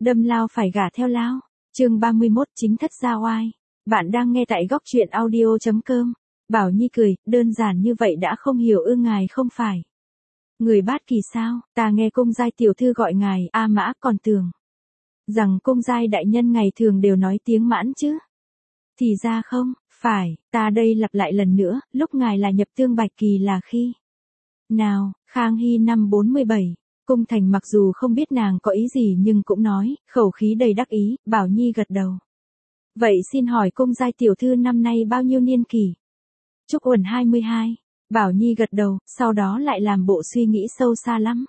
Đâm lao phải gả theo lao. Chương 31 chính thất gia oai. Bạn đang nghe tại góc truyện audio.com. Bảo Nhi cười, đơn giản như vậy đã không hiểu ư ngài không phải. Người Bát Kỳ sao, ta nghe cung giai tiểu thư gọi ngài A Mã còn tưởng rằng cung giai đại nhân ngày thường đều nói tiếng Mãn chứ. Thì ra không, phải, ta đây lặp lại lần nữa, lúc ngài là nhập Tương Bạch Kỳ là khi nào, Khang Hy năm 47. Cung Thành mặc dù không biết nàng có ý gì nhưng cũng nói, khẩu khí đầy đắc ý, Bảo Nhi gật đầu. Vậy xin hỏi cung giai tiểu thư năm nay bao nhiêu niên kỷ? Trúc Uẩn 22. Bảo Nhi gật đầu, sau đó lại làm bộ suy nghĩ sâu xa lắm.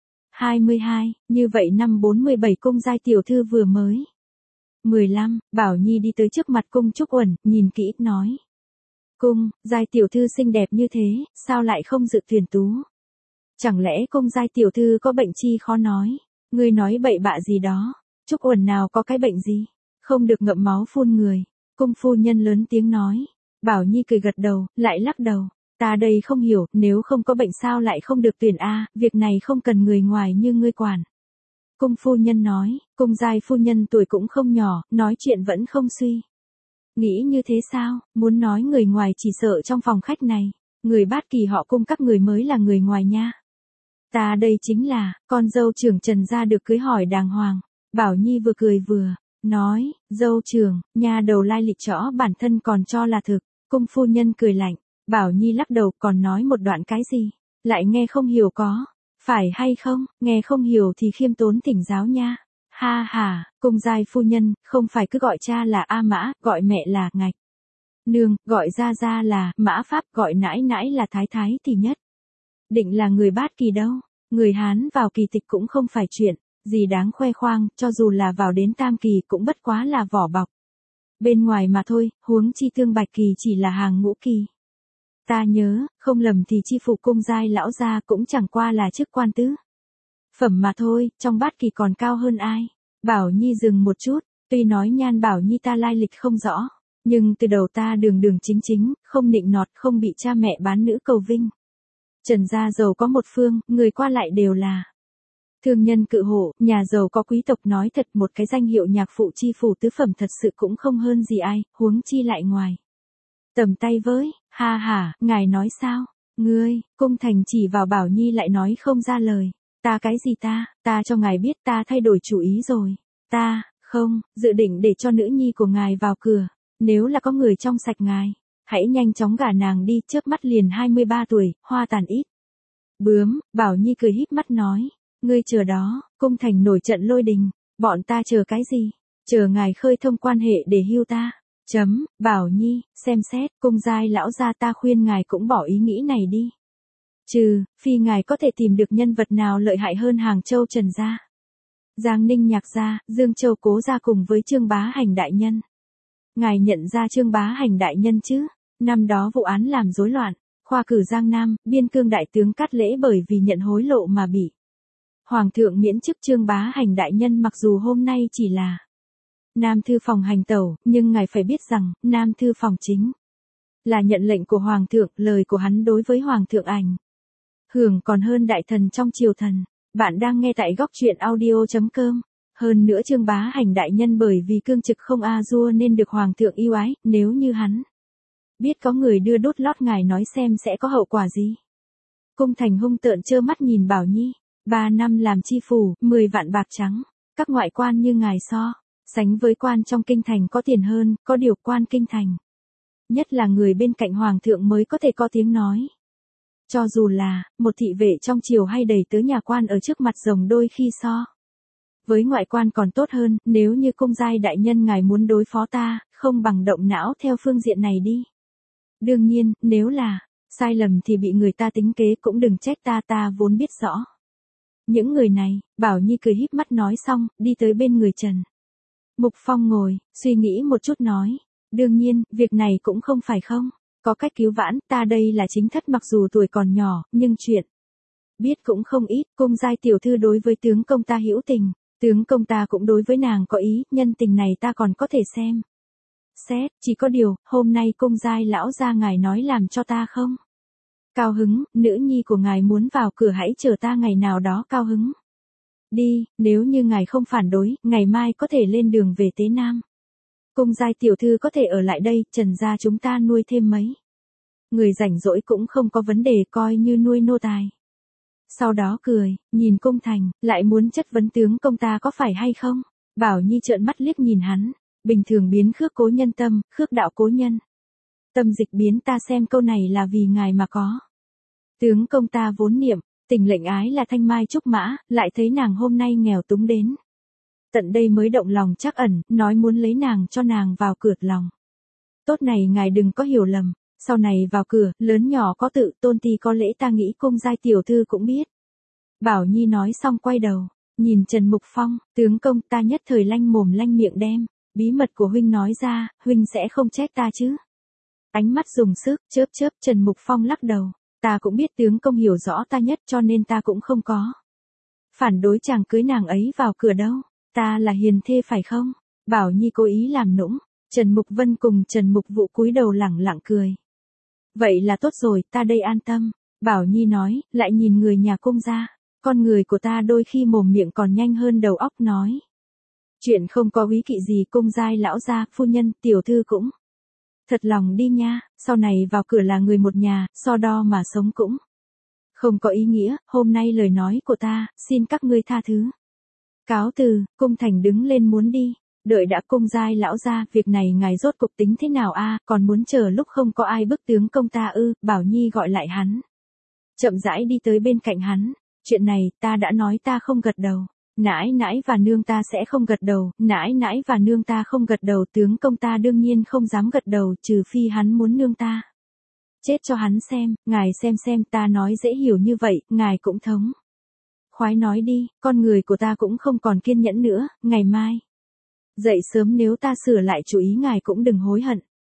22, như vậy năm 47 cung giai tiểu thư vừa mới. 15, Bảo Nhi đi tới trước mặt cung Trúc Uẩn, nhìn kỹ, nói. Cung, giai tiểu thư xinh đẹp như thế, sao lại không dự tuyển tú? Chẳng lẽ cung giai tiểu thư có bệnh chi khó nói? Ngươi nói bậy bạ gì đó? Trúc Uẩn nào có cái bệnh gì? Không được ngậm máu phun người. Cung phu nhân lớn tiếng nói. Bảo Nhi cười gật đầu, lại lắc đầu. Ta đây không hiểu, nếu không có bệnh sao lại không được tuyển a, việc này không cần người ngoài như ngươi quản. Cung phu nhân nói, cung giai phu nhân tuổi cũng không nhỏ, nói chuyện vẫn không suy. Nghĩ như thế sao, muốn nói người ngoài chỉ sợ trong phòng khách này, người Bát Kỳ họ Cung các người mới là người ngoài nha. Ta đây chính là, con dâu trưởng Trần gia được cưới hỏi đàng hoàng. Bảo Nhi vừa cười vừa nói, dâu trưởng, nha đầu lai lịch rõ bản thân còn cho là thực. Cung phu nhân cười lạnh, Bảo Nhi lắc đầu còn nói một đoạn cái gì, lại nghe không hiểu có, phải hay không, nghe không hiểu thì khiêm tốn thỉnh giáo nha. Ha ha, cung giai phu nhân, không phải cứ gọi cha là A Mã, gọi mẹ là Ngạch Nương, gọi gia là Mã Pháp, gọi nãi nãi là Thái Thái thì nhất. Định là người Bát Kỳ đâu, người Hán vào kỳ tịch cũng không phải chuyện gì đáng khoe khoang, cho dù là vào đến Tam Kỳ cũng bất quá là vỏ bọc bên ngoài mà thôi, huống chi Tương Bạch Kỳ chỉ là hàng ngũ kỳ. Ta nhớ, không lầm thì chi phủ cung giai lão gia cũng chẳng qua là chức quan tứ phẩm mà thôi, trong Bát Kỳ còn cao hơn ai. Bảo Nhi dừng một chút, tuy nói nhan Bảo Nhi ta lai lịch không rõ, nhưng từ đầu ta đường đường chính chính, không nịnh nọt, không bị cha mẹ bán nữ cầu vinh. Trần gia giàu có một phương, người qua lại đều là thương nhân cự hộ, nhà giàu có quý tộc, nói thật một cái danh hiệu nhạc phụ chi phủ tứ phẩm thật sự cũng không hơn gì ai, huống chi lại ngoài tầm tay với. Ha ha, ngài nói sao? Ngươi, Cung Thành chỉ vào Bảo Nhi lại nói không ra lời. Ta cái gì ta cho ngài biết ta thay đổi chủ ý rồi. Ta, không, dự định để cho nữ nhi của ngài vào cửa. Nếu là có người trong sạch ngài, hãy nhanh chóng gả nàng đi, chớp mắt liền 23 tuổi, hoa tàn ít bướm. Bảo Nhi cười híp mắt nói. Ngươi chờ đó, Cung Thành nổi trận lôi đình. Bọn ta chờ cái gì? Chờ ngài khơi thông quan hệ để hưu ta. Bảo Nhi, xem xét, cung giai lão gia ta khuyên ngài cũng bỏ ý nghĩ này đi. Phi ngài có thể tìm được nhân vật nào lợi hại hơn Hàng Châu Trần gia, Giang Ninh Nhạc gia, Dương Châu Cố gia cùng với Trương Bá Hành đại nhân. Ngài nhận ra Trương Bá Hành đại nhân chứ? Năm đó vụ án làm rối loạn, khoa cử Giang Nam, biên cương đại tướng Cát Lễ bởi vì nhận hối lộ mà bị Hoàng thượng miễn chức. Trương Bá Hành đại nhân mặc dù hôm nay chỉ là Nam thư phòng hành tẩu, nhưng ngài phải biết rằng, Nam thư phòng chính là nhận lệnh của Hoàng thượng, lời của hắn đối với Hoàng thượng ảnh hưởng còn hơn đại thần trong triều thần. Bạn đang nghe tại góc truyện audio.com. Hơn nữa Trương Bá Hành đại nhân bởi vì cương trực không a dua nên được Hoàng thượng yêu ái, nếu như hắn biết có người đưa đốt lót ngài nói xem sẽ có hậu quả gì. Cung Thành hung tợn trơ mắt nhìn Bảo Nhi, 3 năm làm chi phủ, 10 vạn bạc trắng, các ngoại quan như ngài so sánh với quan trong kinh thành có tiền hơn, có điều quan kinh thành nhất là người bên cạnh Hoàng thượng mới có thể có tiếng nói. Cho dù là một thị vệ trong triều hay đầy tớ nhà quan ở trước mặt rồng đôi khi so với ngoại quan còn tốt hơn. Nếu như cung giai đại nhân ngài muốn đối phó ta, không bằng động não theo phương diện này đi. Đương nhiên, nếu là sai lầm thì bị người ta tính kế cũng đừng trách ta vốn biết rõ những người này. Bảo Nhi cười híp mắt nói xong, đi tới bên người Trần Mục Phong ngồi, suy nghĩ một chút nói. Đương nhiên, việc này cũng không phải không có cách cứu vãn, ta đây là chính thất mặc dù tuổi còn nhỏ, nhưng chuyện biết cũng không ít. Cung giai tiểu thư đối với tướng công ta hữu tình, tướng công ta cũng đối với nàng có ý, nhân tình này ta còn có thể xem xét, chỉ có điều, hôm nay cung giai lão gia ngài nói làm cho ta không cao hứng, nữ nhi của ngài muốn vào cửa hãy chờ ta ngày nào đó cao hứng Đi, nếu như ngài không phản đối, ngày mai có thể lên đường về Tế Nam. Cung giai tiểu thư có thể ở lại đây, Trần gia chúng ta nuôi thêm mấy người rảnh rỗi cũng không có vấn đề, coi như nuôi nô tài. Sau đó cười, nhìn Cung Thành, lại muốn chất vấn tướng công ta có phải hay không? Bảo Nhi trợn mắt liếc nhìn hắn, bình thường biến khước cố nhân tâm, khước đạo cố nhân. Tâm dịch biến, ta xem câu này là vì ngài mà có. Tướng công ta vốn niệm, tình lệnh ái là thanh mai trúc mã, lại thấy nàng hôm nay nghèo túng đến. Tận đây mới động lòng trắc ẩn, nói muốn lấy nàng cho nàng vào cửa lòng. Tốt này ngài đừng có hiểu lầm, sau này vào cửa, lớn nhỏ có tự, tôn ti có lễ, ta nghĩ cung giai tiểu thư cũng biết. Bảo Nhi nói xong quay đầu, nhìn Trần Mục Phong, tướng công ta nhất thời lanh mồm lanh miệng đem, bí mật của huynh nói ra, huynh sẽ không trách ta chứ. Ánh mắt dùng sức, chớp chớp, Trần Mục Phong lắc đầu, ta cũng biết tướng công hiểu rõ ta nhất cho nên ta cũng không có phản đối chàng cưới nàng ấy vào cửa đâu, ta là hiền thê phải không? Bảo Nhi cố ý làm nũng, Trần Mục Vân cùng Trần Mục Vũ cúi đầu lẳng lặng cười. Vậy là tốt rồi, ta đây an tâm, Bảo Nhi nói, lại nhìn người nhà cung ra, con người của ta đôi khi mồm miệng còn nhanh hơn đầu óc nói. Chuyện không có ý kỵ gì, cung giai lão gia, phu nhân, tiểu thư cũng thật lòng đi nha, sau này vào cửa là người một nhà, so đo mà sống cũng không có ý nghĩa, hôm nay lời nói của ta, xin các ngươi tha thứ. Cáo từ, Cung Thành đứng lên muốn đi, đợi đã cung giai lão gia, việc này ngài rốt cục tính thế nào a, còn muốn chờ lúc không có ai bức tướng công ta ư? Bảo Nhi gọi lại hắn. Chậm rãi đi tới bên cạnh hắn, chuyện này ta đã nói ta không gật đầu. Nãi nãi và nương ta sẽ không gật đầu, nãi nãi và nương ta không gật đầu, tướng công ta đương nhiên không dám gật đầu, trừ phi hắn muốn nương ta. Chết cho hắn xem, ngài xem ta nói dễ hiểu như vậy, ngài cũng thống. Khoái nói đi, con người của ta cũng không còn kiên nhẫn nữa, ngày mai. Dậy sớm nếu ta sửa lại chủ ý ngài cũng đừng hối hận.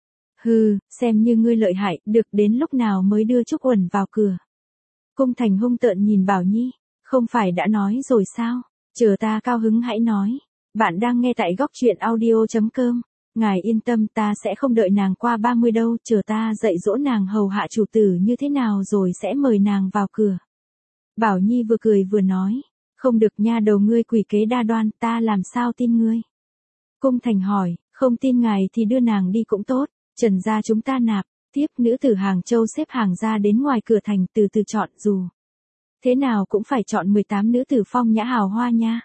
Hừ, xem như ngươi lợi hại, được đến lúc nào mới đưa Trúc Uẩn vào cửa. Cung Thành hung tợn nhìn Bảo Nhi, không phải đã nói rồi sao? Chờ ta cao hứng hãy nói. Bạn đang nghe tại góc truyện audio.com. Ngài yên tâm, ta sẽ không đợi nàng qua 30 đâu, chờ ta dạy dỗ nàng hầu hạ chủ tử như thế nào rồi sẽ mời nàng vào cửa. Bảo Nhi vừa cười vừa nói, không được nha, đầu ngươi quỷ kế đa đoan, ta làm sao tin ngươi? Cung Thành hỏi, không tin ngài thì đưa nàng đi cũng tốt, Trần gia chúng ta nạp, tiếp nữ tử Hàng Châu xếp hàng ra đến ngoài cửa thành từ từ chọn, dù thế nào cũng phải chọn 18 nữ tử phong nhã hào hoa nha.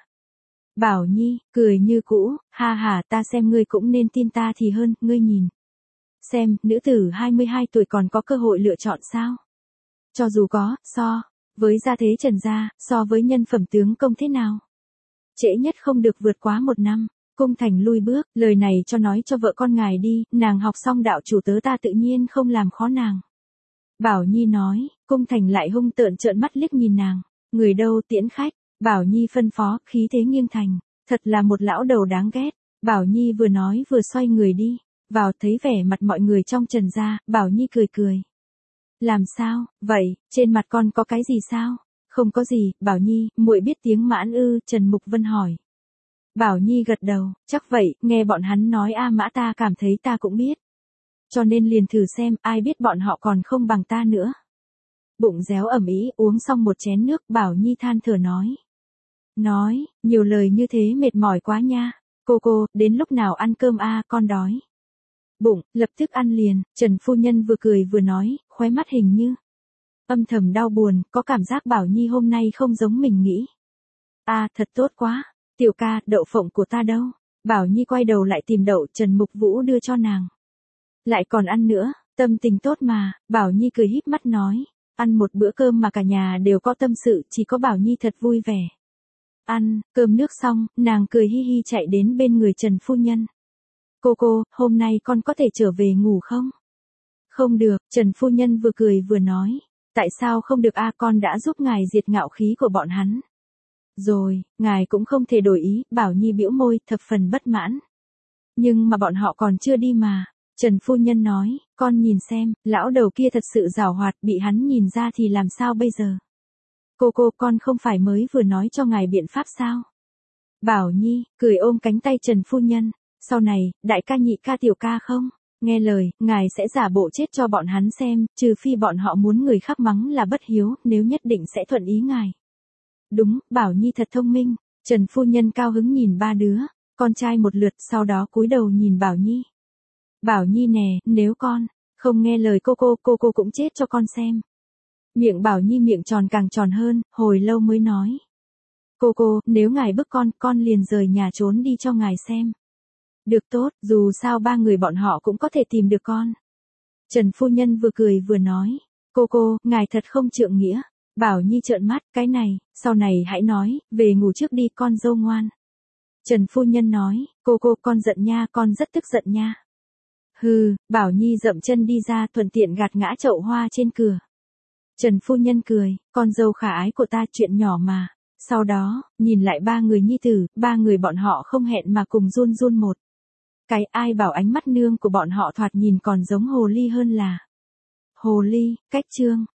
Bảo Nhi, cười như cũ, ha ha, ta xem ngươi cũng nên tin ta thì hơn, ngươi nhìn. Xem, nữ tử 22 tuổi còn có cơ hội lựa chọn sao? Cho dù có, so với gia thế Trần gia, so với nhân phẩm tướng công thế nào? Trễ nhất không được vượt quá 1 năm. Cung Thành lui bước, lời này cho nói cho vợ con ngài đi, nàng học xong đạo chủ tớ ta tự nhiên không làm khó nàng. Bảo Nhi nói, Cung Thành lại hung tợn trợn mắt liếc nhìn nàng, người đâu tiễn khách, Bảo Nhi phân phó, khí thế nghiêng thành, thật là một lão đầu đáng ghét. Bảo Nhi vừa nói vừa xoay người đi, vào thấy vẻ mặt mọi người trong Trần gia, Bảo Nhi cười cười. Làm sao, vậy, trên mặt con có cái gì sao? Không có gì, Bảo Nhi, muội biết tiếng Mãn ư? Trần Mục Vân hỏi. Bảo Nhi gật đầu, chắc vậy, nghe bọn hắn nói A Mã ta cảm thấy ta cũng biết. Cho nên liền thử xem, ai biết bọn họ còn không bằng ta nữa. Bụng réo ẩm ý, uống xong một chén nước, Bảo Nhi than thở nói. Nhiều lời như thế mệt mỏi quá nha. Cô, đến lúc nào ăn cơm a, con đói. Bụng, lập tức ăn liền, Trần phu nhân vừa cười vừa nói, khóe mắt hình như âm thầm đau buồn, có cảm giác Bảo Nhi hôm nay không giống mình nghĩ. Thật tốt quá. Tiểu ca, đậu phộng của ta đâu? Bảo Nhi quay đầu lại tìm đậu, Trần Mục Vũ đưa cho nàng. Lại còn ăn nữa, tâm tình tốt mà, Bảo Nhi cười híp mắt nói. Ăn một bữa cơm mà cả nhà đều có tâm sự, chỉ có Bảo Nhi thật vui vẻ. Ăn, cơm nước xong, nàng cười hi hi chạy đến bên người Trần phu nhân. Cô, hôm nay con có thể trở về ngủ không? Không được, Trần phu nhân vừa cười vừa nói. Tại sao không được con đã giúp ngài diệt ngạo khí của bọn hắn. Rồi, ngài cũng không thể đổi ý, Bảo Nhi bĩu môi, thập phần bất mãn. Nhưng mà bọn họ còn chưa đi mà. Trần phu nhân nói, con nhìn xem, lão đầu kia thật sự giảo hoạt, bị hắn nhìn ra thì làm sao bây giờ? Cô, con không phải mới vừa nói cho ngài biện pháp sao? Bảo Nhi, cười ôm cánh tay Trần phu nhân. Sau này, đại ca nhị ca tiểu ca không? Nghe lời, ngài sẽ giả bộ chết cho bọn hắn xem, trừ phi bọn họ muốn người khác mắng là bất hiếu, nếu nhất định sẽ thuận ý ngài. Đúng, Bảo Nhi thật thông minh. Trần phu nhân cao hứng nhìn ba đứa, con trai một lượt, sau đó cúi đầu nhìn Bảo Nhi. Bảo Nhi nè, nếu con không nghe lời cô cũng chết cho con xem. Miệng Bảo Nhi miệng tròn càng tròn hơn, hồi lâu mới nói. Cô, nếu ngài bức con liền rời nhà trốn đi cho ngài xem. Được tốt, dù sao ba người bọn họ cũng có thể tìm được con. Trần phu nhân vừa cười vừa nói. Cô, ngài thật không trượng nghĩa. Bảo Nhi trợn mắt, cái này, sau này hãy nói, về ngủ trước đi con dâu ngoan. Trần phu nhân nói, cô con giận nha, con rất tức giận nha. Hừ, Bảo Nhi dậm chân đi ra thuận tiện gạt ngã chậu hoa trên cửa. Trần phu nhân cười, con dâu khả ái của ta chuyện nhỏ mà. Sau đó, nhìn lại ba người nhi tử, ba người bọn họ không hẹn mà cùng run run một. Cái ai bảo ánh mắt nương của bọn họ thoạt nhìn còn giống hồ ly hơn là. Hồ ly, cách chương.